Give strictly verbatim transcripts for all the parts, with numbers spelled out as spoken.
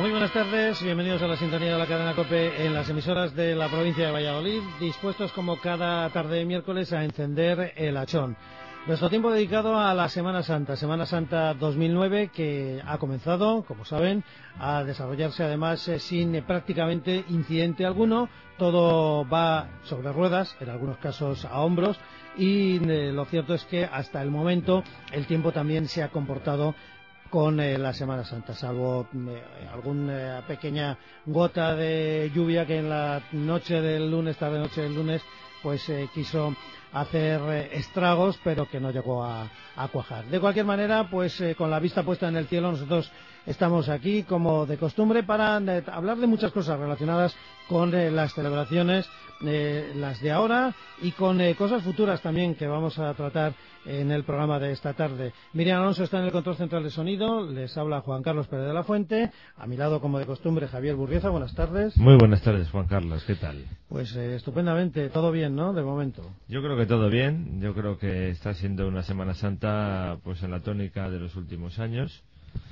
Muy buenas tardes, bienvenidos a la sintonía de la cadena COPE en las emisoras de la provincia de Valladolid, dispuestos como cada tarde de miércoles a encender el hachón. Nuestro tiempo dedicado a la Semana Santa, Semana Santa dos mil nueve, que ha comenzado, como saben, a desarrollarse además eh, sin eh, prácticamente incidente alguno. Todo va sobre ruedas, en algunos casos a hombros, y eh, lo cierto es que hasta el momento el tiempo también se ha comportado con eh, la Semana Santa, salvo eh, alguna eh, pequeña gota de lluvia que en la noche del lunes, tarde noche del lunes, pues eh, quiso hacer eh, estragos, pero que no llegó a, a cuajar. De cualquier manera, pues eh, con la vista puesta en el cielo, nosotros estamos aquí, como de costumbre, para eh, hablar de muchas cosas relacionadas con eh, las celebraciones, eh, las de ahora, y con eh, cosas futuras también que vamos a tratar en el programa de esta tarde. Miriam Alonso está en el control central de sonido, les habla Juan Carlos Pérez de la Fuente, a mi lado, como de costumbre, Javier Burrieza. Buenas tardes. Muy buenas tardes, Juan Carlos, ¿qué tal? Pues eh, estupendamente, todo bien, ¿no?, de momento. Yo creo que todo bien, yo creo que está siendo una Semana Santa pues en la tónica de los últimos años,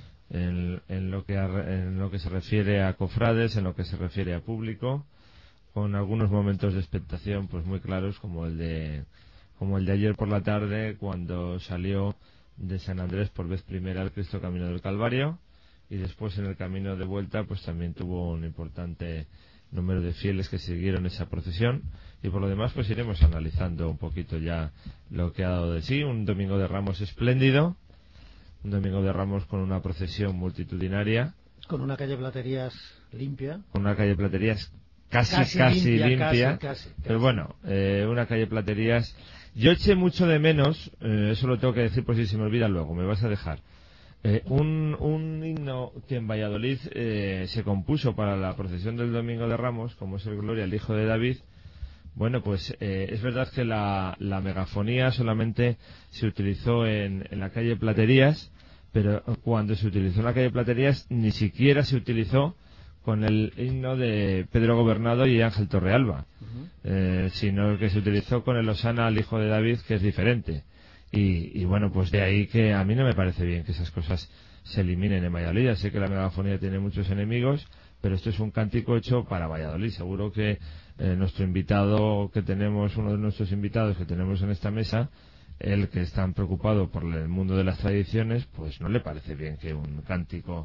en, en, lo que a, en lo que se refiere a cofrades, en lo que se refiere a público, con algunos momentos de expectación pues muy claros, como el de como el de ayer por la tarde, cuando salió de San Andrés por vez primera el Cristo Camino del Calvario, y después en el camino de vuelta pues también tuvo un importante número de fieles que siguieron esa procesión. Y por lo demás pues iremos analizando un poquito ya lo que ha dado de sí. Un domingo de Ramos espléndido, un domingo de Ramos con una procesión multitudinaria, con una calle Platerías limpia, con una calle Platerías casi casi, casi limpia, limpia casi, casi, casi. Pero bueno, eh, una calle Platerías. Yo eché mucho de menos, eh, eso lo tengo que decir por si se me olvida luego, me vas a dejar, eh, un, un himno que en Valladolid eh, se compuso para la procesión del Domingo de Ramos, como es el Gloria al Hijo de David. Bueno, pues eh, es verdad que la, la megafonía solamente se utilizó en, en la calle Platerías, pero cuando se utilizó en la calle Platerías ni siquiera se utilizó con el himno de Pedro Gobernado y Ángel Torrealba, uh-huh. eh, sino que se utilizó con el Hosana al Hijo de David, que es diferente. Y, y bueno, pues de ahí que a mí no me parece bien que esas cosas se eliminen en Valladolid. Sé que la megafonía tiene muchos enemigos, pero esto es un cántico hecho para Valladolid. Seguro que eh, nuestro invitado que tenemos, uno de nuestros invitados que tenemos en esta mesa, el que está preocupado por el mundo de las tradiciones, pues no le parece bien que un cántico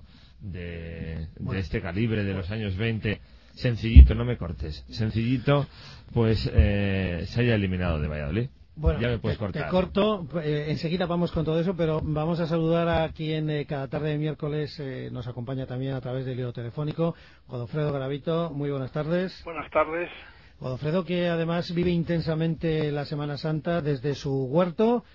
de, de este calibre de los años veinte, sencillito, no me cortes, sencillito, pues eh, se haya eliminado de Valladolid. Bueno, ya me puedes te, cortar. te corto, eh, enseguida vamos con todo eso, pero vamos a saludar a quien eh, cada tarde de miércoles eh, nos acompaña también a través del hilo telefónico, Godofredo Garavito. Muy buenas tardes. Buenas tardes. Godofredo, que además vive intensamente la Semana Santa desde su huerto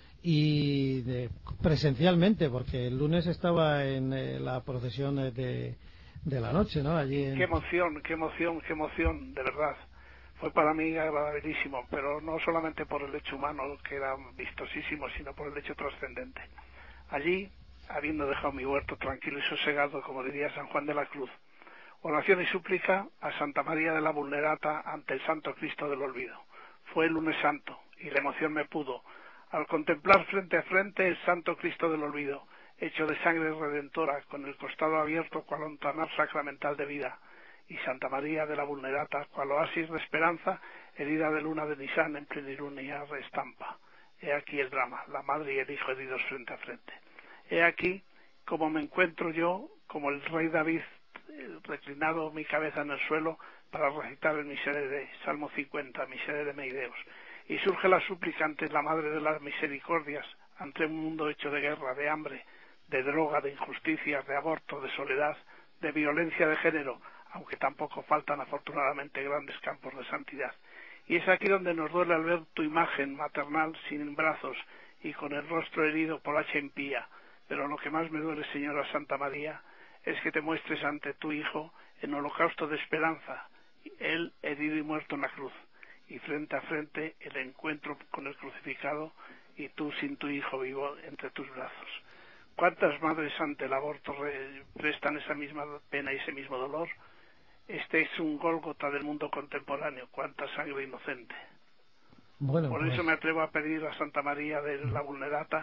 y de, presencialmente, porque el lunes estaba en eh, la procesión de, de la noche, ¿no? Allí en... Qué emoción, qué emoción, qué emoción, de verdad. Fue para mí agradabilísimo, pero no solamente por el hecho humano, que era vistosísimo, sino por el hecho trascendente. Allí, habiendo dejado mi huerto tranquilo y sosegado, como diría San Juan de la Cruz, oración y súplica a Santa María de la Vulnerata ante el Santo Cristo del Olvido. Fue el lunes santo, y la emoción me pudo al contemplar frente a frente el Santo Cristo del Olvido, hecho de sangre redentora, con el costado abierto cual hontanar sacramental de vida, y Santa María de la Vulnerata, cual oasis de esperanza, herida de luna de Nisán en plenilunio restampa. He aquí el drama, la madre y el hijo heridos frente a frente. He aquí como me encuentro yo, como el rey David, reclinado mi cabeza en el suelo para recitar el Miserere, Salmo cincuenta, Miserere mei Deus. Y surge la suplicante, la madre de las misericordias, ante un mundo hecho de guerra, de hambre, de droga, de injusticia, de aborto, de soledad, de violencia de género, aunque tampoco faltan afortunadamente grandes campos de santidad. Y es aquí donde nos duele al ver tu imagen maternal sin brazos y con el rostro herido por hacha impía. Pero lo que más me duele, Señora Santa María, es que te muestres ante tu Hijo en holocausto de esperanza, Él herido y muerto en la cruz, y frente a frente el encuentro con el crucificado y tú sin tu Hijo vivo entre tus brazos. ¿Cuántas madres ante el aborto prestan esa misma pena y ese mismo dolor? Este es un Gólgota del mundo contemporáneo. Cuánta sangre inocente. Bueno, Por pues... eso me atrevo a pedir a Santa María de la Vulnerata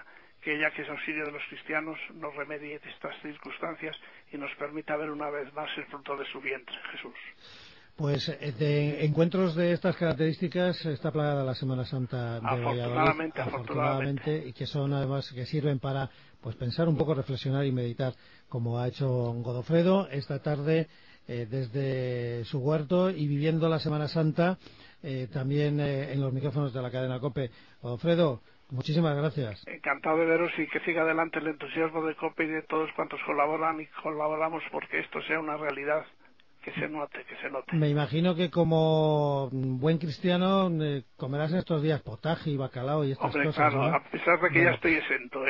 que ella, que es auxilio de los cristianos, nos remedie estas circunstancias y nos permita ver una vez más el fruto de su vientre, Jesús. Pues de encuentros de estas características está plagada la Semana Santa de Valladolid, afortunadamente, afortunadamente, y que son además que sirven para pues pensar un poco, reflexionar y meditar, como ha hecho Godofredo esta tarde eh, desde su huerto y viviendo la Semana Santa eh, también eh, en los micrófonos de la cadena COPE. Godofredo, muchísimas gracias. Encantado de veros y que siga adelante el entusiasmo de COPE y de todos cuantos colaboran y colaboramos porque esto sea una realidad. Que se note, que se note. Me imagino que como buen cristiano eh, comerás en estos días potaje y bacalao y estas Hombre, cosas, claro, ¿no? a pesar de que bueno. ya estoy exento, ¿eh?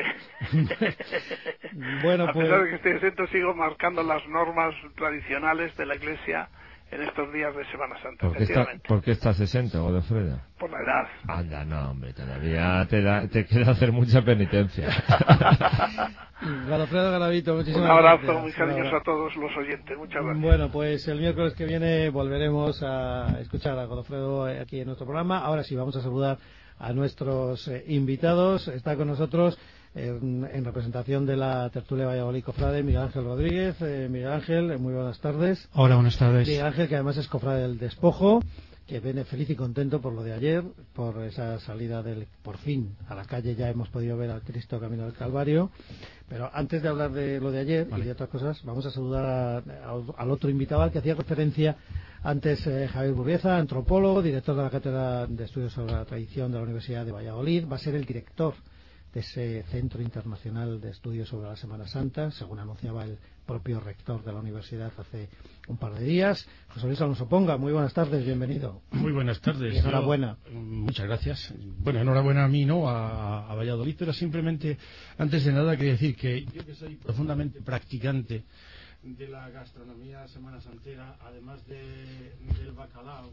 bueno, a pues... pesar de que estoy exento, sigo marcando las normas tradicionales de la Iglesia en estos días de Semana Santa. ¿Por qué, está, ¿por qué estás exento, Godofredo? Por la edad. Anda, no, hombre, todavía te, da, te queda hacer mucha penitencia. Godofredo Garavito, muchísimas gracias. Un abrazo gracias. muy cariñoso a todos los oyentes. Muchas gracias. Bueno, pues el miércoles que viene volveremos a escuchar a Godofredo aquí en nuestro programa. Ahora sí, vamos a saludar a nuestros eh, invitados. Está con nosotros en, en representación de la tertulia Valladolid Cofrade, Miguel Ángel Rodríguez. Eh, Miguel Ángel, muy buenas tardes. Hola, buenas tardes. Miguel Ángel, que además es cofrade del Despojo, que viene feliz y contento por lo de ayer, por esa salida del, por fin, a la calle. Ya hemos podido ver al Cristo camino del Calvario. Pero antes de hablar de lo de ayer vale. y de otras cosas, vamos a saludar a, a, al otro invitado al que hacía referencia antes, eh, Javier Burrieza, antropólogo, director de la Cátedra de Estudios sobre la Tradición de la Universidad de Valladolid. Va a ser el director de ese Centro Internacional de Estudios sobre la Semana Santa, según anunciaba el propio rector de la universidad hace un par de días. José Luis Alonso Ponga, muy buenas tardes, bienvenido. Muy buenas tardes. Y enhorabuena. Yo, muchas gracias. Bueno, enhorabuena a mí, ¿no? A, a Valladolid, pero simplemente, antes de nada, quería decir que yo que soy profundamente practicante de la gastronomía semana santera, además de, del bacalao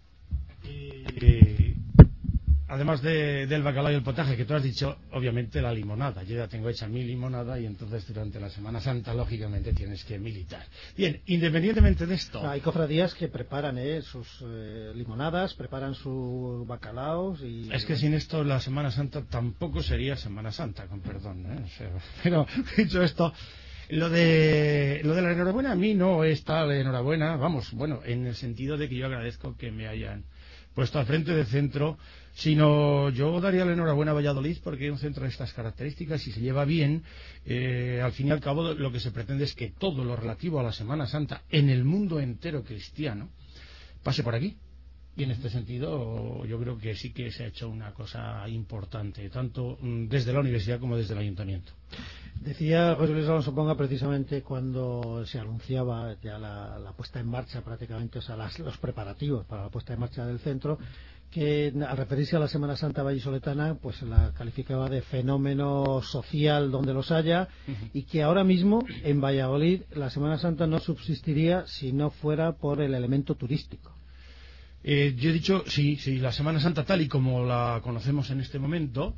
y... Además de, del bacalao y el potaje, que tú has dicho, obviamente la limonada. Yo ya tengo hecha mi limonada y entonces durante la Semana Santa, lógicamente, tienes que militar. Bien, independientemente de esto... Hay cofradías que preparan eh, sus eh, limonadas, preparan sus bacalaos y... Es que sin esto la Semana Santa tampoco sería Semana Santa, con perdón. ¿eh? O sea, pero, dicho esto... Lo de, lo de la enhorabuena a mí no es tal enhorabuena, vamos, bueno, en el sentido de que yo agradezco que me hayan puesto al frente del centro, sino yo daría la enhorabuena a Valladolid porque es un centro de estas características y se lleva bien. Eh, al fin y al cabo lo que se pretende es que todo lo relativo a la Semana Santa en el mundo entero cristiano pase por aquí. Y en este sentido yo creo que sí que se ha hecho una cosa importante, tanto desde la universidad como desde el ayuntamiento. Decía José Luis Alonso Ponga precisamente cuando se anunciaba ya la, la puesta en marcha prácticamente, o sea, las, los preparativos para la puesta en marcha del centro, que al referirse a la Semana Santa vallisoletana pues la calificaba de fenómeno social donde los haya, uh-huh. y que ahora mismo en Valladolid la Semana Santa no subsistiría si no fuera por el elemento turístico. Eh, yo he dicho, sí, sí, la Semana Santa tal y como la conocemos en este momento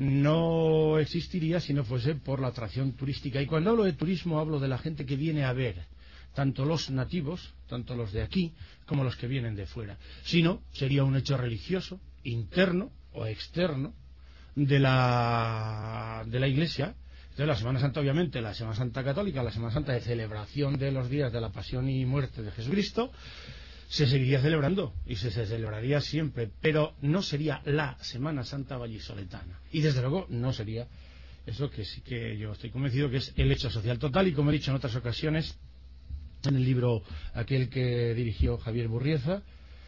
no existiría si no fuese por la atracción turística. Y cuando hablo de turismo hablo de la gente que viene a ver, tanto los nativos, tanto los de aquí, como los que vienen de fuera. Si no, sería un hecho religioso, interno o externo de la, de la Iglesia. Entonces la Semana Santa, obviamente, la Semana Santa católica, la Semana Santa de celebración de los días de la pasión y muerte de Jesucristo, se seguiría celebrando y se, se celebraría siempre, pero no sería la Semana Santa vallisoletana. Y desde luego no sería eso que sí que yo estoy convencido que es el hecho social total. Y como he dicho en otras ocasiones, en el libro aquel que dirigió Javier Burrieza,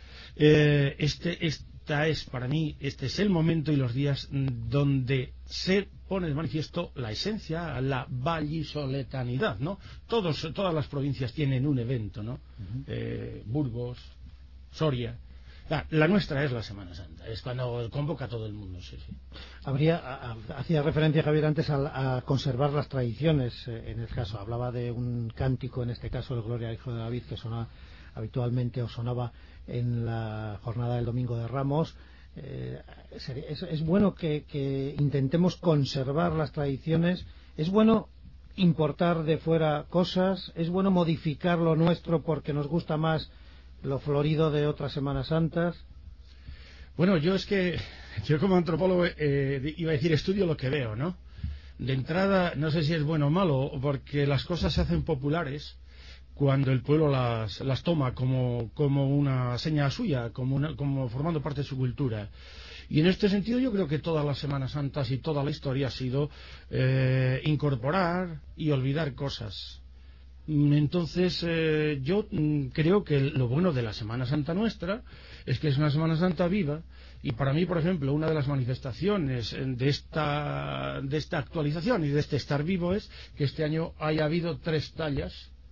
eh, este, esta es para mí, este es el momento y los días donde se pone de manifiesto la esencia, la vallisoletanidad, ¿no? Todos, todas las provincias tienen un evento, ¿no? Uh-huh. eh, Burgos, Soria. La, la nuestra es la Semana Santa, es cuando convoca a todo el mundo, sí, sí. Habría, a, a, hacía referencia Javier antes a, a conservar las tradiciones, eh, en el caso, hablaba de un cántico, en este caso el Gloria al Hijo de David, que sonaba habitualmente o sonaba en la jornada del Domingo de Ramos. Eh, es, es bueno que, que intentemos conservar las tradiciones, es bueno importar de fuera cosas, es bueno modificar lo nuestro porque nos gusta más lo florido de otras Semanas Santas. Bueno, yo es que yo como antropólogo eh, iba a decir estudio lo que veo, ¿no? de entrada, no sé si es bueno o malo, porque las cosas se hacen populares cuando el pueblo las, las toma como, como una seña suya, como, una, como formando parte de su cultura. Y en este sentido yo creo que todas las Semanas Santas y toda la historia ha sido eh, incorporar y olvidar cosas. Entonces eh, yo mm, creo que lo bueno de la Semana Santa nuestra es que es una Semana Santa viva, y para mí, por ejemplo, una de las manifestaciones de esta, de esta actualización y de este estar vivo es que este año haya habido tres tallas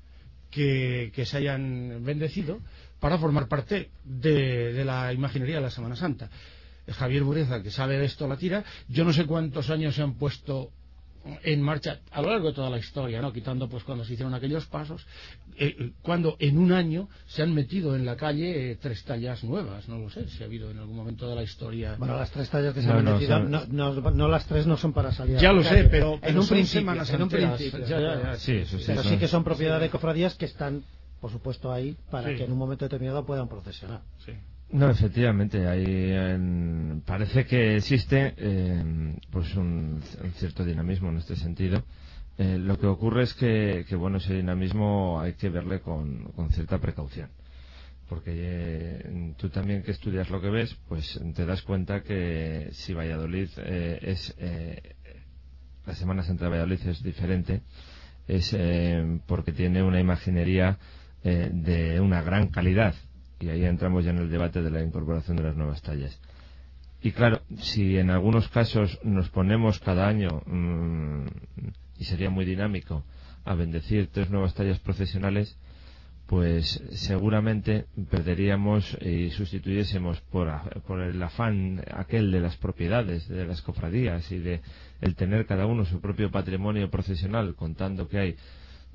que, que se hayan bendecido para formar parte de, de la imaginería de la Semana Santa. Javier Bureza, que sabe de esto, la tira. Yo no sé cuántos años se han puesto en marcha a lo largo de toda la historia, ¿no? Quitando pues cuando se hicieron aquellos pasos, eh, cuando en un año se han metido en la calle eh, tres tallas nuevas. No lo sé si ha habido en algún momento de la historia. Bueno, las tres tallas que se no, han no, metido, son... no, no, no las tres no son para salir. Ya a la lo calle. sé, pero, pero en un son principio, semanas en un enteras. principio, Ya, ya, ya. Sí, eso sí, pero son... sí que son propiedad de cofradías que están, por supuesto, ahí para Sí. que en un momento determinado puedan procesionar. Sí. No, efectivamente, hay, en- parece que existe eh, pues un, un cierto dinamismo en este sentido. Eh, lo que ocurre es que, que bueno, ese dinamismo hay que verle con, con cierta precaución, porque eh, tú también, que estudias lo que ves, pues te das cuenta que si Valladolid eh, es eh, la Semana Santa de Valladolid es diferente, es eh, porque tiene una imaginería eh, de una gran calidad. Y ahí entramos ya en el debate de la incorporación de las nuevas tallas. Y claro, si en algunos casos nos ponemos cada año, mmm, y sería muy dinámico, a bendecir tres nuevas tallas procesionales, pues seguramente perderíamos y sustituyésemos por, por el afán aquel de las propiedades, de las cofradías y de el tener cada uno su propio patrimonio procesional, contando que hay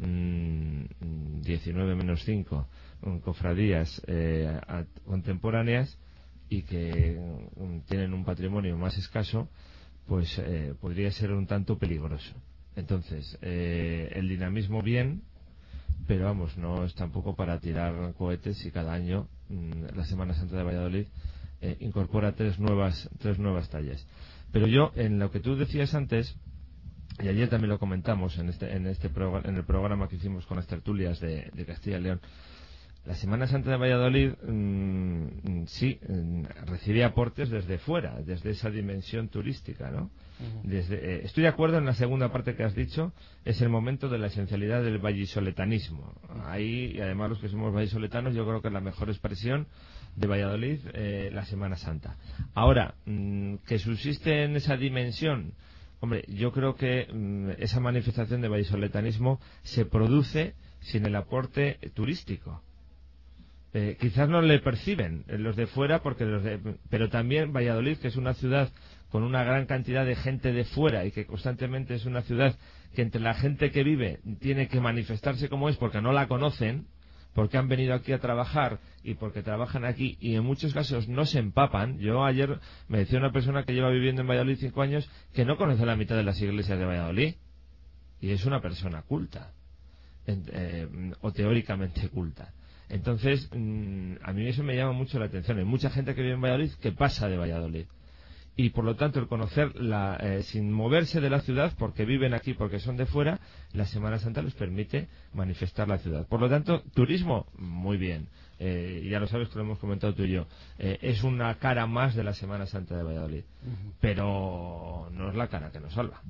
mmm, diecinueve menos cinco cofradías eh, a, contemporáneas y que um, tienen un patrimonio más escaso, pues eh, podría ser un tanto peligroso. Entonces, eh, el dinamismo bien, pero vamos, no es tampoco para tirar cohetes, y cada año mmm, la Semana Santa de Valladolid eh, incorpora tres nuevas, tres nuevas tallas. Pero yo, en lo que tú decías antes, y ayer también lo comentamos en este, en este programa, en el programa que hicimos con las tertulias de, de Castilla y León, la Semana Santa de Valladolid mmm, sí mmm, recibe aportes desde fuera, desde esa dimensión turística, ¿no? Uh-huh. Desde, eh, estoy de acuerdo en la segunda parte que has dicho, es el momento de la esencialidad del vallisoletanismo. Ahí, y además los que somos vallisoletanos, yo creo que es la mejor expresión de Valladolid, eh, la Semana Santa. Ahora, mmm, que subsiste en esa dimensión, hombre, yo creo que mmm, esa manifestación de vallisoletanismo se produce sin el aporte turístico. Eh, quizás no le perciben eh, los de fuera, porque los de, pero también Valladolid, que es una ciudad con una gran cantidad de gente de fuera y que constantemente es una ciudad que entre la gente que vive tiene que manifestarse como es porque no la conocen, porque han venido aquí a trabajar y porque trabajan aquí, y en muchos casos no se empapan. Yo ayer me decía una persona que lleva viviendo en Valladolid cinco años que no conoce la mitad de las iglesias de Valladolid, y es una persona culta, en, eh, o teóricamente culta. Entonces, mmm, a mí eso me llama mucho la atención. Hay mucha gente que vive en Valladolid que pasa de Valladolid. Y por lo tanto, el conocer, la, eh, sin moverse de la ciudad, porque viven aquí, porque son de fuera, la Semana Santa les permite manifestar la ciudad. Por lo tanto, turismo, muy bien. Eh, ya lo sabes, que lo hemos comentado tú y yo. Eh, es una cara más de la Semana Santa de Valladolid. Uh-huh. Pero no es la cara que nos salva.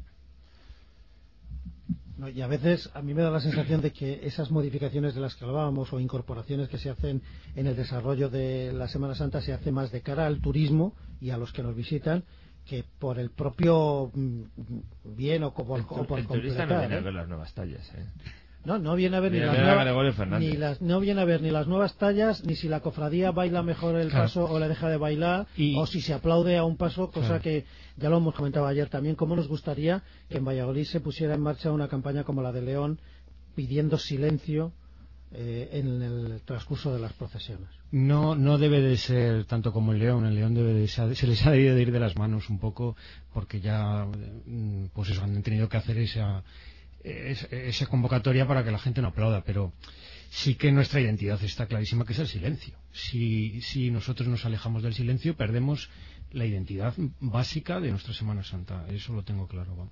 No, y a veces a mí me da la sensación de que esas modificaciones de las que hablábamos o incorporaciones que se hacen en el desarrollo de la Semana Santa se hace más de cara al turismo y a los que nos visitan que por el propio bien o, como, el, o por el completar. turista no viene ¿eh? a ver las nuevas tallas, ¿eh? No, no viene a ver viene ni, a las ver nuevas, ni las no viene a ver ni las nuevas tallas, ni si la cofradía baila mejor el claro. paso o le deja de bailar, y... o si se aplaude a un paso, cosa claro. que ya lo hemos comentado ayer también. Cómo nos gustaría que en Valladolid se pusiera en marcha una campaña como la de León, pidiendo silencio eh, en el transcurso de las procesiones. No, no debe de ser tanto como en León. En León debe de, se les ha debido de ir de las manos un poco, porque ya pues eso, han tenido que hacer esa esa convocatoria para que la gente no aplauda, pero sí que nuestra identidad está clarísima, que es el silencio. Si, si nosotros nos alejamos del silencio, perdemos la identidad básica de nuestra Semana Santa. Eso lo tengo claro, vamos.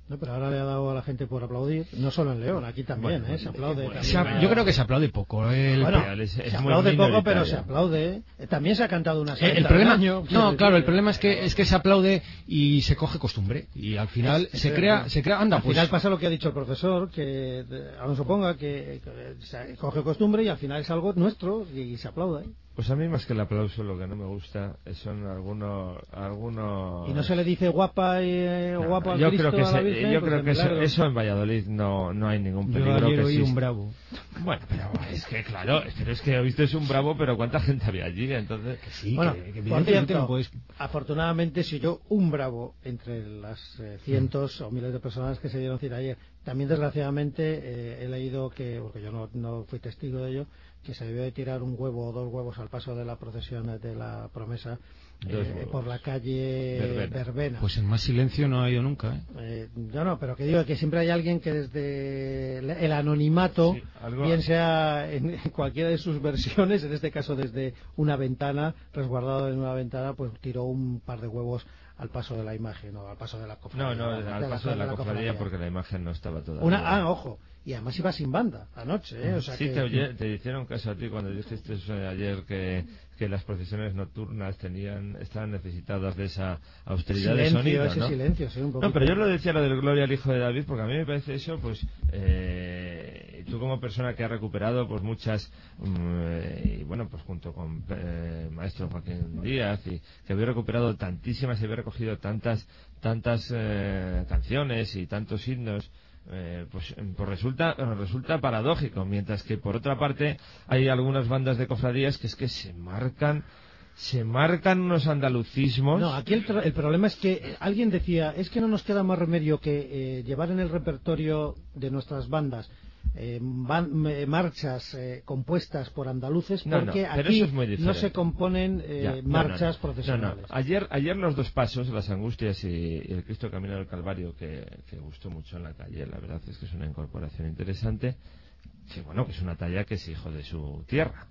No, pero ahora le ha dado a la gente por aplaudir, no solo en León, aquí también, Bueno, ¿eh? Se aplaude. Se también. ha- yo creo que se aplaude poco. El, Bueno, es- es se muy aplaude poco, minoritario. pero se aplaude. Eh, También se ha cantado una el, saeta el al problema, año, quiero no, decir claro, el que- problema es que es que se aplaude y se coge costumbre y al final Es- se es crea, verdad. se crea, anda, Al pues final pasa lo que ha dicho el profesor, que eh, Alonso Ponga, que, que se coge costumbre y al final es algo nuestro y se aplaude. ¿eh? Pues a mí más que el aplauso lo que no me gusta son algunos algunos Y no se le dice guapa y eh, No, guapo al yo Cristo creo que a la se- Virgen, yo pues creo de que eso, milagro. eso en Valladolid no no hay ningún yo peligro ayer que oí exista. un bravo. Bueno, pero es que claro, pero es que oíste es un bravo, pero cuánta gente había allí, entonces Sí, Bueno, que, que por evidentemente cierto, no puedes- afortunadamente se oyó un bravo entre las eh, cientos o miles de personas que se dieron cita ayer. También, desgraciadamente, eh, he leído que, porque yo no, no fui testigo de ello, que se debió de tirar un huevo o dos huevos al paso de la procesión de la promesa Dos eh, huevos. por la calle Verbena. Verbena. Pues en más silencio no ha ido nunca, ¿eh? Eh, yo no, pero que digo que siempre hay alguien que desde el el anonimato, Sí, algo- bien sea en, en cualquiera de sus versiones, en este caso desde una ventana, resguardado en una ventana, pues tiró un par de huevos al paso de la imagen o al paso de la no, cofradía. no, al la- paso de la cofradía. cofradía porque la imagen no estaba toda. Una, ah, ojo, y además iba sin banda anoche, ¿eh? O sea sí, que, te, oye- te hicieron caso a ti cuando dijiste eso ayer que, que las procesiones nocturnas tenían estaban necesitadas de esa austeridad silencio, de sonido, ese ¿no? silencio, sí, un poquito. No, pero yo lo decía lo del Gloria al Hijo de David porque a mí me parece eso, pues eh, tú como persona que ha recuperado pues muchas mm, eh, y bueno, pues junto con eh, maestro Joaquín Díaz y que había recuperado tantísimas y había recogido tantas tantas eh, canciones y tantos himnos. Eh, pues, pues resulta resulta paradójico, mientras que por otra parte hay algunas bandas de cofradías que es que se marcan se marcan unos andalucismos. No, aquí el, tro- el problema es que eh, alguien decía, es que no nos queda más remedio que eh, llevar en el repertorio de nuestras bandas eh, van- eh, marchas eh, compuestas por andaluces, No, no, porque pero aquí eso es muy no diferente. se componen eh, Ya, no, no, marchas no. profesionales. No, no. Ayer, ayer los dos pasos, las angustias y, y el Cristo Camino del Calvario, que, que gustó mucho en la calle, la verdad es que es una incorporación interesante. Sí, bueno, que es una talla que es hijo de su tierra.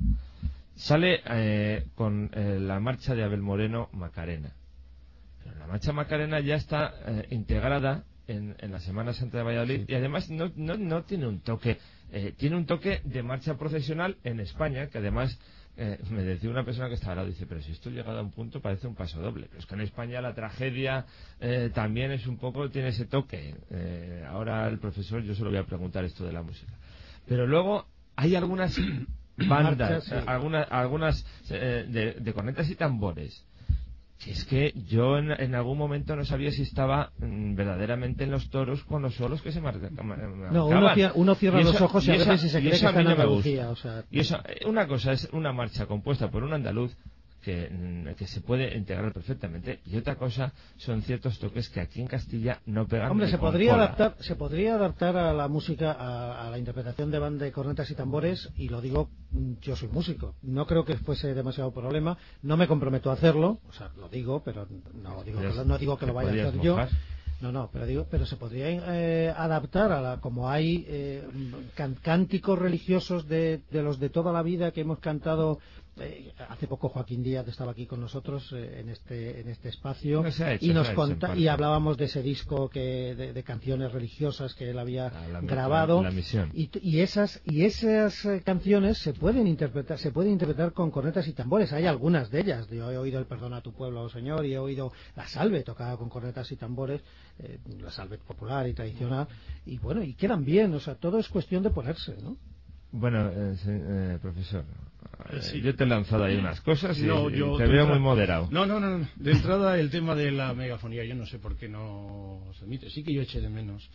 Sale eh, con eh, la marcha de Abel Moreno, Macarena. Pero la marcha Macarena ya está eh, integrada en, en la Semana Santa de Valladolid y además no, no, no tiene un toque, eh, tiene un toque de marcha procesional en España, que además eh, me decía una persona que estaba al lado, dice, pero si esto llegado a un punto parece un paso doble. Pero es que en España la tragedia eh, también es un poco, tiene ese toque. Eh, ahora el profesor, yo se lo voy a preguntar esto de la música. Pero luego hay algunas bandas, Marchas, sí. eh, algunas, algunas eh, de, de cornetas y tambores. Si es que yo en, en algún momento no sabía si estaba mm, verdaderamente en los toros con los solos que se marcaban. No, uno cierra, uno cierra Y eso- los ojos y, a y eso- veces si se y cree eso que a está mí en no me Andalucía. gusta. O sea, Y eso, eh, una cosa es una marcha compuesta por un andaluz que, mm, que se puede integrar perfectamente y otra cosa son ciertos toques que aquí en Castilla no pegan. hombre, ni se con podría cola. adaptar, se podría adaptar a la música, a, a la interpretación de banda de cornetas y tambores, y lo digo, mm, yo soy músico, no creo que fuese demasiado problema, no me comprometo a hacerlo, o sea, lo digo, pero no digo que, lo- no digo que lo ¿Te vaya a podrías hacer yo. mojar? No, no, pero digo, pero se podría eh, adaptar a la, como hay eh, can- cánticos religiosos de, de los de toda la vida que hemos cantado. Eh, hace poco Joaquín Díaz estaba aquí con nosotros eh, en este en este espacio No se ha hecho, y nos se ha hecho en conta parte. y hablábamos de ese disco que de, de canciones religiosas que él había Ah, la- grabado la- la misión. y, y esas y esas eh, canciones se pueden interpretar se pueden interpretar con cornetas y tambores. Hay algunas de ellas. Yo he oído el Perdona a tu pueblo, oh Señor, y he oído la Salve tocada con cornetas y tambores, eh, la Salve popular y tradicional, y bueno, y quedan bien. O sea, todo es cuestión de ponerse, ¿no? Bueno, eh, sí, eh, profesor, eh, Sí. yo te he lanzado ahí unas cosas y, No, y yo te de veo entrada- muy moderado. No, no, no, no. De entrada el tema de la megafonía, yo no sé por qué no se emite. Sí que yo eché de menos.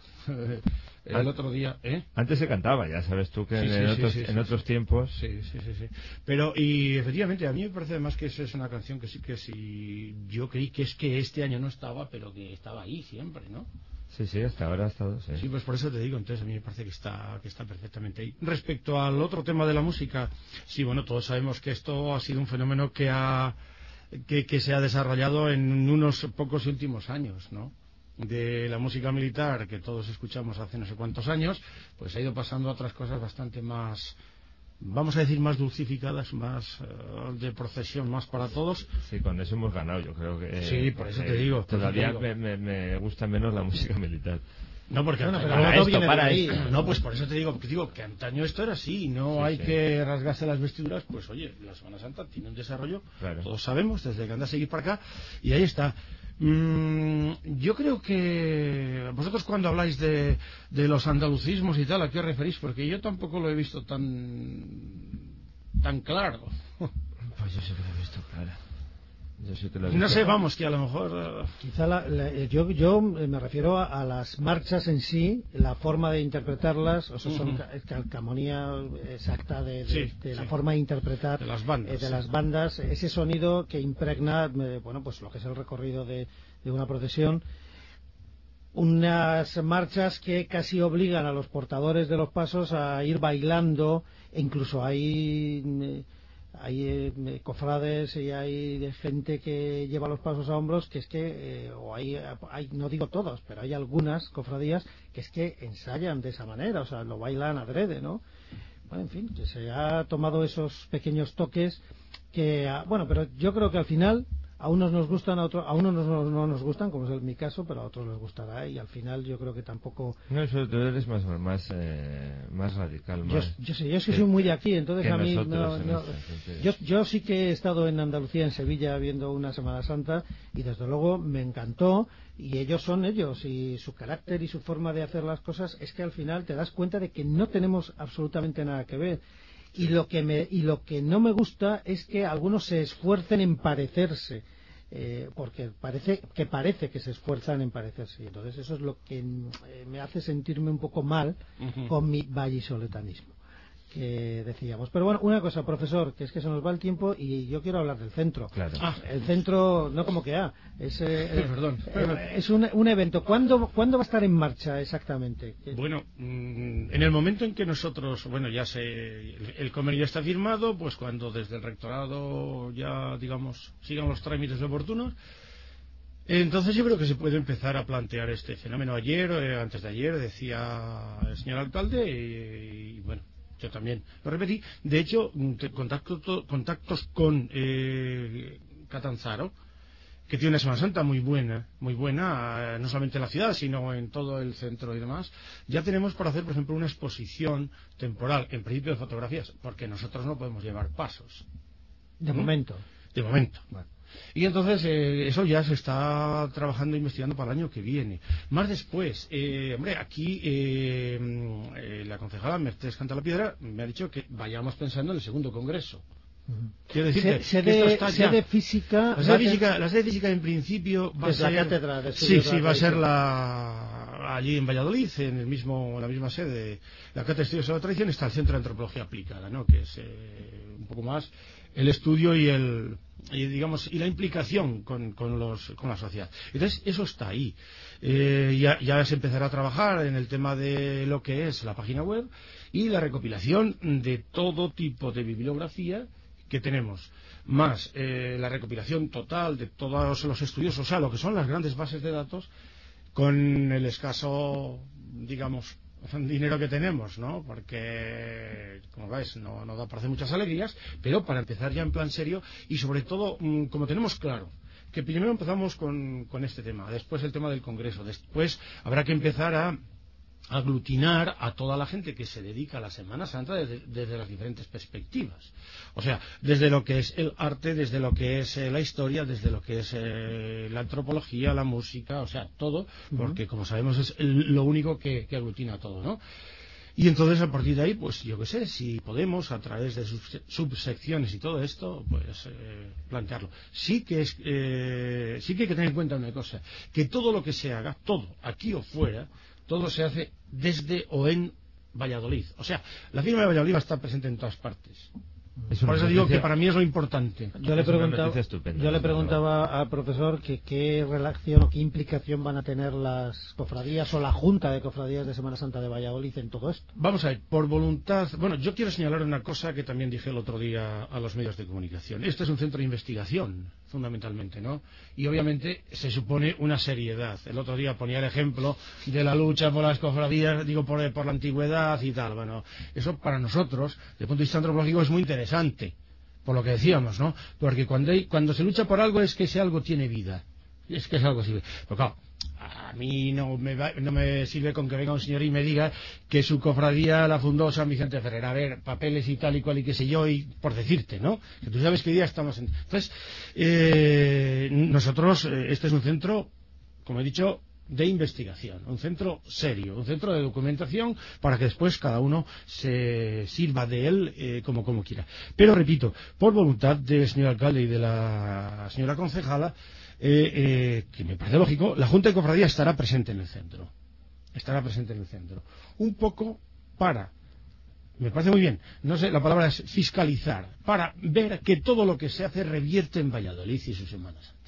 El otro día, ¿eh? Antes se cantaba, ya sabes tú que Sí, en, sí, sí, otros, sí, en sí, otros sí. tiempos... Sí, sí, sí, sí. Pero, y efectivamente, a mí me parece además que eso es una canción que sí que sí. Yo creí que es que este año no estaba, pero que estaba ahí siempre, ¿no? Sí, sí, hasta ahora ha estado, sí. Sí, pues por eso te digo, entonces a mí me parece que está, que está perfectamente ahí. Respecto al otro tema de la música, sí, bueno, todos sabemos que esto ha sido un fenómeno que ha que, que se ha desarrollado en unos pocos y últimos años, ¿no? De la música militar que todos escuchamos hace no sé cuántos años, pues ha ido pasando a otras cosas bastante más vamos a decir, más dulcificadas, más uh, de procesión, más para todos. Sí, con eso hemos ganado, yo creo que... Sí, por eso eh, te digo. Todavía te digo. Me, me, me gusta menos la música militar. No, porque bueno, pero para no esto, viene para de ahí. esto. No, pues por eso te digo, digo que antaño esto era así, no Sí, hay sí. que rasgarse las vestiduras, pues oye, la Semana Santa tiene un desarrollo, Claro. todos sabemos, desde que anda a seguir para acá, y ahí está. Mm, yo creo que vosotros cuando habláis de, de los andalucismos y tal, ¿a qué os referís? Porque yo tampoco lo he visto tan tan claro. Pues yo sí que lo he visto claro. Yo sí que lo he No visto. sé, vamos, que a lo mejor... eh, Quizá la- la- yo, yo me refiero a, a las marchas en sí, la forma de interpretarlas, o sea, son Ujú. ca- calcamonía exacta de, de- Sí, de la sí. forma de interpretar De las bandas, eh, de sí. las bandas, ese sonido que impregna, eh, bueno, pues lo que es el recorrido de, de una procesión. Unas marchas que casi obligan a los portadores de los pasos a ir bailando, e incluso hay eh, hay eh, cofrades y hay de gente que lleva los pasos a hombros que es que eh, o hay, hay no digo todos, pero hay algunas cofradías que es que ensayan de esa manera, o sea, lo bailan adrede, ¿no? Bueno, en fin, que se ha tomado esos pequeños toques que, ah, bueno, pero yo creo que al final a unos nos gustan, a otros a unos no, no- no nos gustan, como es el, mi caso, pero a otros les gustará, y al final yo creo que tampoco... No, eso tú eres más, más, eh, más radical, Yo, más... yo sé, yo sí que- soy muy de aquí, entonces que a mí nosotros no, en no- este sentido. yo, yo sí que he estado en Andalucía, en Sevilla, viendo una Semana Santa, y desde luego me encantó, y ellos son ellos, y su carácter y su forma de hacer las cosas es que al final te das cuenta de que no tenemos absolutamente nada que ver. Y lo que me y lo que no me gusta es que algunos se esfuercen en parecerse, eh, porque parece que parece que se esfuerzan en parecerse, y entonces eso es lo que eh, me hace sentirme un poco mal Ujú. con mi vallisoletanismo que decíamos. Pero bueno, una cosa, profesor, que es que se nos va el tiempo y yo quiero hablar del centro. Claro. Ah, El centro, no como que ah, es, eh, Perdón. eh, es un, un evento. ¿Cuándo, ¿Cuándo va a estar en marcha exactamente? Bueno, mm, en el momento en que nosotros, bueno, ya se, el, el convenio ya está firmado, pues cuando desde el rectorado ya, digamos, sigan los trámites oportunos, entonces yo creo que se puede empezar a plantear este fenómeno. Ayer, eh, antes de ayer, decía el señor alcalde, y, y bueno, yo también lo repetí. De hecho, mm, te- contacto, to- contactos con eh, Catanzaro, que tiene una Semana Santa muy buena, muy buena, eh, no solamente en la ciudad, sino en todo el centro y demás. Ya tenemos para hacer, por ejemplo, una exposición temporal, en principio de fotografías, porque nosotros no podemos llevar pasos, De ¿Mm? momento. de momento. Y entonces eh, eso ya se está trabajando e investigando para el año que viene. Más después, eh, hombre, aquí eh, mm, eh, la concejala Mercedes Cantalapiedra me ha dicho que vayamos pensando en el segundo congreso. Quiero decir Se- que, sede- que esto está ya. sede física. La sede física, la sede física en principio va a Es la ser cátedra de sí, estudios de sí, la va a ser tradición. la allí en Valladolid, en el mismo la misma sede, la cátedra de estudios de la tradición, está el Centro de Antropología Aplicada, ¿no? Que es eh, un poco más el estudio y el y digamos y la implicación con, con los con la sociedad. Entonces eso está ahí. Eh, ya, ya se empezará a trabajar en el tema de lo que es la página web y la recopilación de todo tipo de bibliografía que tenemos, más eh, la recopilación total de todos los estudios, o sea, lo que son las grandes bases de datos, con el escaso, digamos, dinero que tenemos, ¿no? Porque, como veis, no, no da para hacer muchas alegrías, pero para empezar ya en plan serio y sobre todo, mm, como tenemos claro, que primero empezamos con, con este tema, después el tema del Congreso, después habrá que empezar a aglutinar a toda la gente que se dedica a la Semana Santa desde, desde las diferentes perspectivas. O sea, desde lo que es el arte, desde lo que es eh, la historia, desde lo que es eh, la antropología, la música, o sea, todo, porque como sabemos es el- lo único que, que aglutina todo, ¿no? Y entonces a partir de ahí, pues yo qué sé, si podemos a través de subse- subsecciones y todo esto, pues eh, plantearlo. Sí que es, eh, sí que hay que tener en cuenta una cosa, que todo lo que se haga, todo, aquí o fuera, todo se hace desde o en Valladolid. O sea, la firma de Valladolid va a estar presente en todas partes. Es Por una eso digo noticia- que para mí es lo importante. Yo le Es una preguntaba, noticia estupenda, yo le desde preguntaba al profesor que qué relación o qué implicación van a tener las cofradías o la Junta de Cofradías de Semana Santa de Valladolid en todo esto. Vamos a ver, por voluntad... Bueno, yo quiero señalar una cosa que también dije el otro día a los medios de comunicación. Este es un centro de investigación. fundamentalmente, ¿no? Y obviamente se supone una seriedad. El otro día ponía el ejemplo de la lucha por las cofradías, digo, por, por la antigüedad y tal. Bueno, eso para nosotros, desde el punto de vista antropológico, es muy interesante, por lo que decíamos, ¿no? Porque cuando, hay, cuando se lucha por algo es que ese algo tiene vida. Es que es algo así. Pero claro, a mí no me, va, no me sirve con que venga un señor y me diga que su cofradía la fundó San Vicente Ferrer. A ver, papeles y tal y cual y qué sé yo, y por decirte, ¿no? Que tú sabes que día estamos en... Entonces, eh, nosotros, este es un centro, como he dicho, de investigación, un centro serio, un centro de documentación para que después cada uno se sirva de él eh, como, como quiera. Pero repito, por voluntad del señor alcalde y de la señora concejala, Eh, eh, que me parece lógico, la Junta de Cofradía estará presente en el centro. Estará presente en el centro. Un poco para, me parece muy bien, no sé, la palabra es fiscalizar, para ver que todo lo que se hace revierte en Valladolid y su Semana Santa.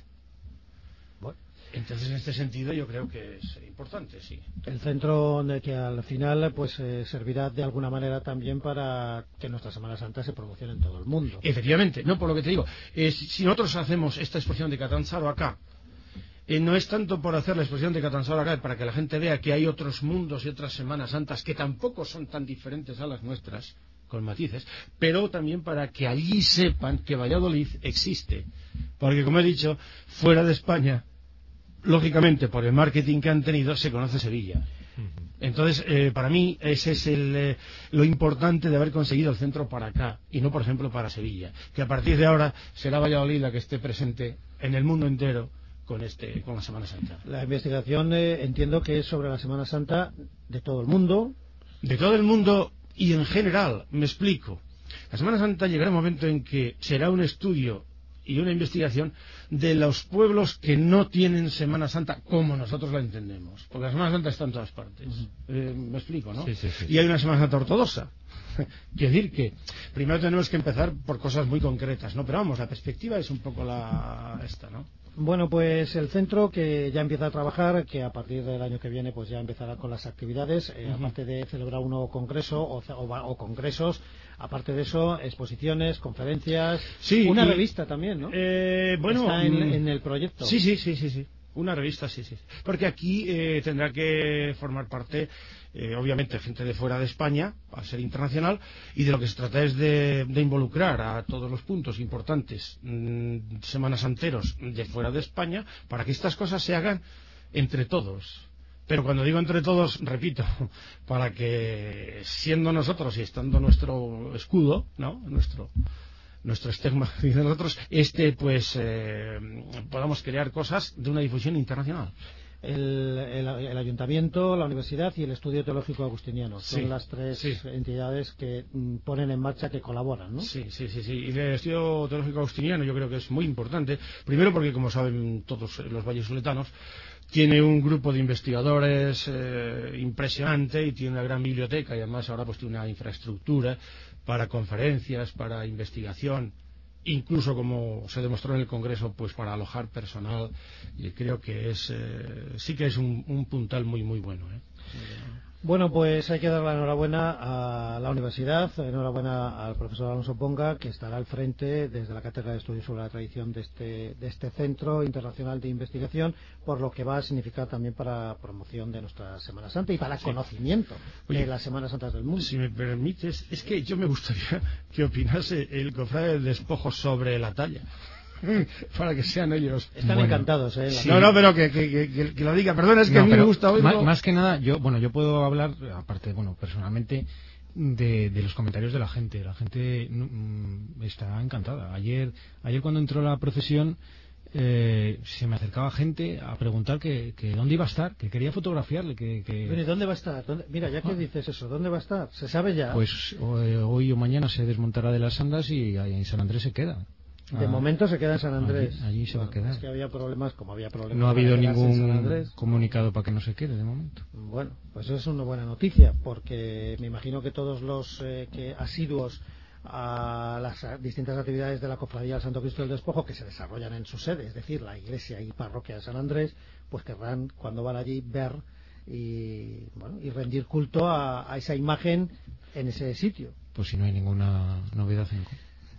Bueno, entonces en este sentido yo creo que es importante, sí. El centro de que al final pues eh, servirá de alguna manera también para que nuestra Semana Santa se promocione en todo el mundo. Efectivamente, no, por lo que te digo, eh, si, si nosotros hacemos esta exposición de Catanzaro acá, eh, no es tanto por hacer la exposición de Catanzaro acá para que la gente vea que hay otros mundos y otras Semanas Santas que tampoco son tan diferentes a las nuestras, con matices, pero también para que allí sepan que Valladolid existe, porque como he dicho, fuera de España, lógicamente por el marketing que han tenido, se conoce Sevilla. Entonces, eh, para mí, ese es el, eh, lo importante de haber conseguido el centro para acá y no, por ejemplo, para Sevilla. Que a partir de ahora será Valladolid la que esté presente en el mundo entero con, este, con la Semana Santa. La investigación eh, entiendo que es sobre la Semana Santa de todo el mundo. De todo el mundo y en general, me explico. La Semana Santa llegará un momento en que será un estudio y una investigación de los pueblos que no tienen Semana Santa como nosotros la entendemos, porque la Semana Santa está en todas partes. Uh-huh. eh, me explico, ¿no? Sí, sí, sí. Y hay una Semana Santa ortodoxa. Quiere decir que primero tenemos que empezar por cosas muy concretas, ¿no? Pero vamos, la perspectiva es un poco la esta, ¿no? Bueno, pues el centro que ya empieza a trabajar, que a partir del año que viene pues ya empezará con las actividades, eh, uh-huh. aparte de celebrar un nuevo congreso o, o, o congresos, aparte de eso, exposiciones, conferencias, sí, una y, revista también, ¿no? Eh, bueno, está en, en el proyecto. Sí, sí, sí, sí, sí. Una revista, sí, sí. Porque aquí eh, tendrá que formar parte, eh, obviamente, gente de fuera de España, al ser internacional, y de lo que se trata es de, de involucrar a todos los puntos importantes, mmm, semanas santeros de fuera de España, para que estas cosas se hagan entre todos. Pero cuando digo entre todos, repito, para que siendo nosotros y estando nuestro escudo, ¿no? Nuestro... nuestro estigma de nosotros, este pues eh, podamos crear cosas de una difusión internacional. El, el, el ayuntamiento, la universidad y el estudio teológico agustiniano son sí, las tres sí. entidades que mm, ponen en marcha, que colaboran, ¿no? Sí, sí, sí, sí. Y el estudio teológico agustiniano yo creo que es muy importante, primero porque, como saben todos los vallesoletanos, tiene un grupo de investigadores eh, impresionante y tiene una gran biblioteca, y además ahora pues tiene una infraestructura para conferencias, para investigación, incluso, como se demostró en el Congreso, pues para alojar personal. Y creo que es eh, sí que es un, un puntal muy muy bueno, ¿eh? Bueno, pues hay que dar la enhorabuena a la universidad, enhorabuena al profesor Alonso Ponga, que estará al frente desde la Cátedra de Estudios sobre la Tradición de este, de este Centro Internacional de Investigación, por lo que va a significar también para la promoción de nuestra Semana Santa y para el sí. conocimiento Oye, de las Semanas Santas del mundo. Si me permites, es que yo me gustaría que opinase el cofrade del despojo sobre la talla. Para que sean ellos. Están bueno, encantados, ¿eh? Sí. No, no, pero que, que, que, que lo diga. Perdona, es que no, a mí me gusta oírlo. Más, más que nada, yo, bueno, yo puedo hablar, aparte, bueno, personalmente, de, de los comentarios de la gente. La gente mm, está encantada. Ayer, ayer cuando entró la procesión, eh, se me acercaba gente a preguntar que, que dónde iba a estar, que quería fotografiarle, que... que... Pero, ¿dónde va a estar? ¿Dónde? Mira, ya que dices eso, ¿dónde va a estar? ¿Se sabe ya? Pues hoy o mañana se desmontará de las andas y ahí en San Andrés se queda. De ah, momento se queda en San Andrés. Allí, allí se va a quedar. Es que había problemas, como había problemas. No ha habido ningún comunicado para que no se quede de momento. Bueno, pues eso es una buena noticia, porque me imagino que todos los eh, que asiduos a las distintas actividades de la Cofradía del Santo Cristo del Despojo que se desarrollan en su sede, es decir, la iglesia y parroquia de San Andrés, pues querrán, cuando van allí, ver y, bueno, y rendir culto a, a esa imagen en ese sitio. Pues si no hay ninguna novedad en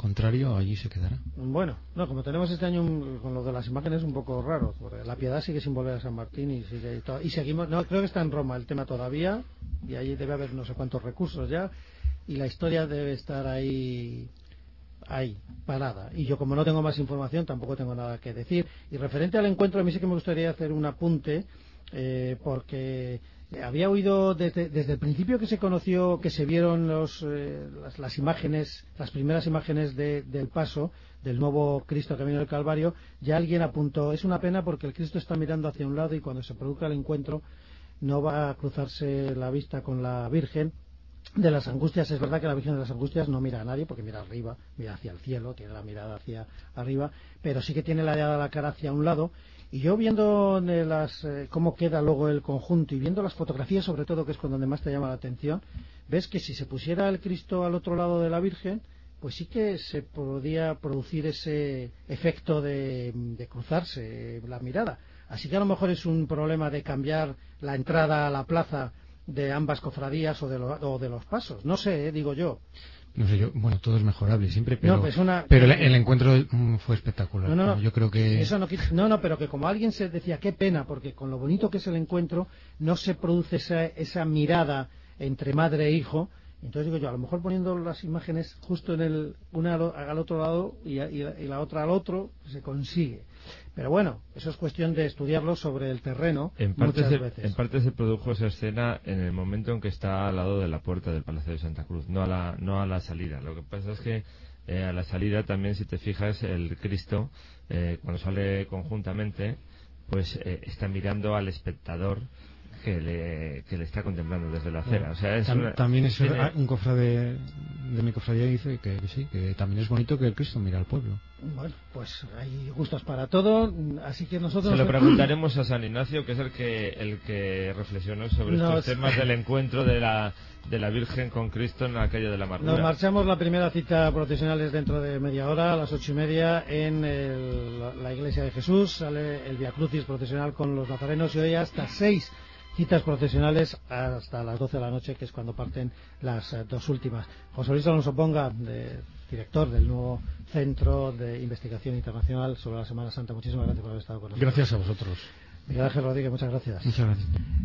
contrario, allí se quedará. Bueno, no, como tenemos este año un, con lo de las imágenes un poco raro, porque la Piedad sigue sin volver a San Martín y sigue y, todo, y seguimos, no, creo que está en Roma el tema todavía, y allí debe haber no sé cuántos recursos ya, y la historia debe estar ahí ahí, parada. Y yo, como no tengo más información, tampoco tengo nada que decir. Y referente al encuentro, a mí sí que me gustaría hacer un apunte, eh, porque había oído desde, desde el principio que se conoció, que se vieron los, eh, las, las imágenes, las primeras imágenes de, del paso del nuevo Cristo Camino del Calvario, ya alguien apuntó, es una pena porque el Cristo está mirando hacia un lado y cuando se produzca el encuentro no va a cruzarse la vista con la Virgen de las Angustias. Es verdad que la Virgen de las Angustias no mira a nadie porque mira arriba, mira hacia el cielo, tiene la mirada hacia arriba, pero sí que tiene la, la cara hacia un lado. Y yo viendo de las, eh, cómo queda luego el conjunto y viendo las fotografías, sobre todo, que es con donde más te llama la atención, ves que si se pusiera el Cristo al otro lado de la Virgen, pues sí que se podía producir ese efecto de, de cruzarse la mirada. Así que a lo mejor es un problema de cambiar la entrada a la plaza de ambas cofradías o de, lo, o de los pasos. No sé, eh, digo yo. No sé yo, bueno, todo es mejorable siempre, pero, no, pues una, pero el, el encuentro fue espectacular. No, no, no, yo creo que eso no, no, no, pero que como alguien se decía, qué pena, porque con lo bonito que es el encuentro, no se produce esa, esa mirada entre madre e hijo. Entonces digo yo, a lo mejor poniendo las imágenes justo en el una al otro lado y, y, y la otra al otro, se consigue. Pero bueno, eso es cuestión de estudiarlo sobre el terreno en parte muchas se, veces. En parte se produjo esa escena en el momento en que está al lado de la puerta del Palacio de Santa Cruz, no a la, no a la salida. Lo que pasa es que eh, a la salida también, si te fijas, el Cristo, eh, cuando sale conjuntamente, pues eh, está mirando al espectador que le, que le está contemplando desde la acera. O sea, es Tam, una, también es tiene... un cofrade de mi cofradía dice que, que sí, que también es bonito que el Cristo mira al pueblo. Bueno, pues hay gustos para todo, así que nosotros... Se lo preguntaremos a San Ignacio, que es el que el que reflexionó sobre Nos... estos temas del encuentro de la de la Virgen con Cristo en la calle de la Amargura. Nos marchamos, la primera cita procesional es dentro de media hora, a las ocho y media, en el, la Iglesia de Jesús. Sale el Via Crucis procesional con los nazarenos y hoy hasta seis citas procesionales hasta las doce de la noche, que es cuando parten las uh, dos últimas. José Luis Alonso Ponga, de, director del nuevo Centro de Investigación Internacional sobre la Semana Santa, muchísimas gracias por haber estado con nosotros. Gracias a vosotros. Miguel Ángel Rodríguez, muchas gracias. Muchas gracias.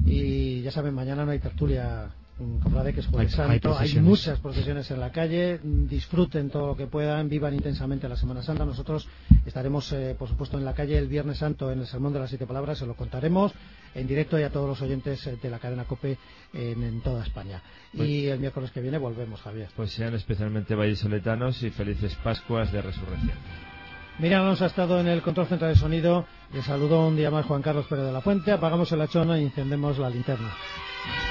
Y ya saben, mañana no hay tertulia, cofrade, que es Jueves hay, Santo, hay, hay muchas procesiones en la calle, disfruten todo lo que puedan, vivan intensamente la Semana Santa. Nosotros estaremos, eh, por supuesto, en la calle el Viernes Santo en el Sermón de las Siete Palabras, se lo contaremos en directo y a todos los oyentes de la cadena COPE en, en toda España. Pues, y el miércoles que viene volvemos, Javier. Pues sean especialmente vallisoletanos y felices Pascuas de Resurrección. Miriam Alonso ha estado en el control central de sonido. Le saludó un día más Juan Carlos Pérez de la Fuente. Apagamos el hachón y encendemos la linterna.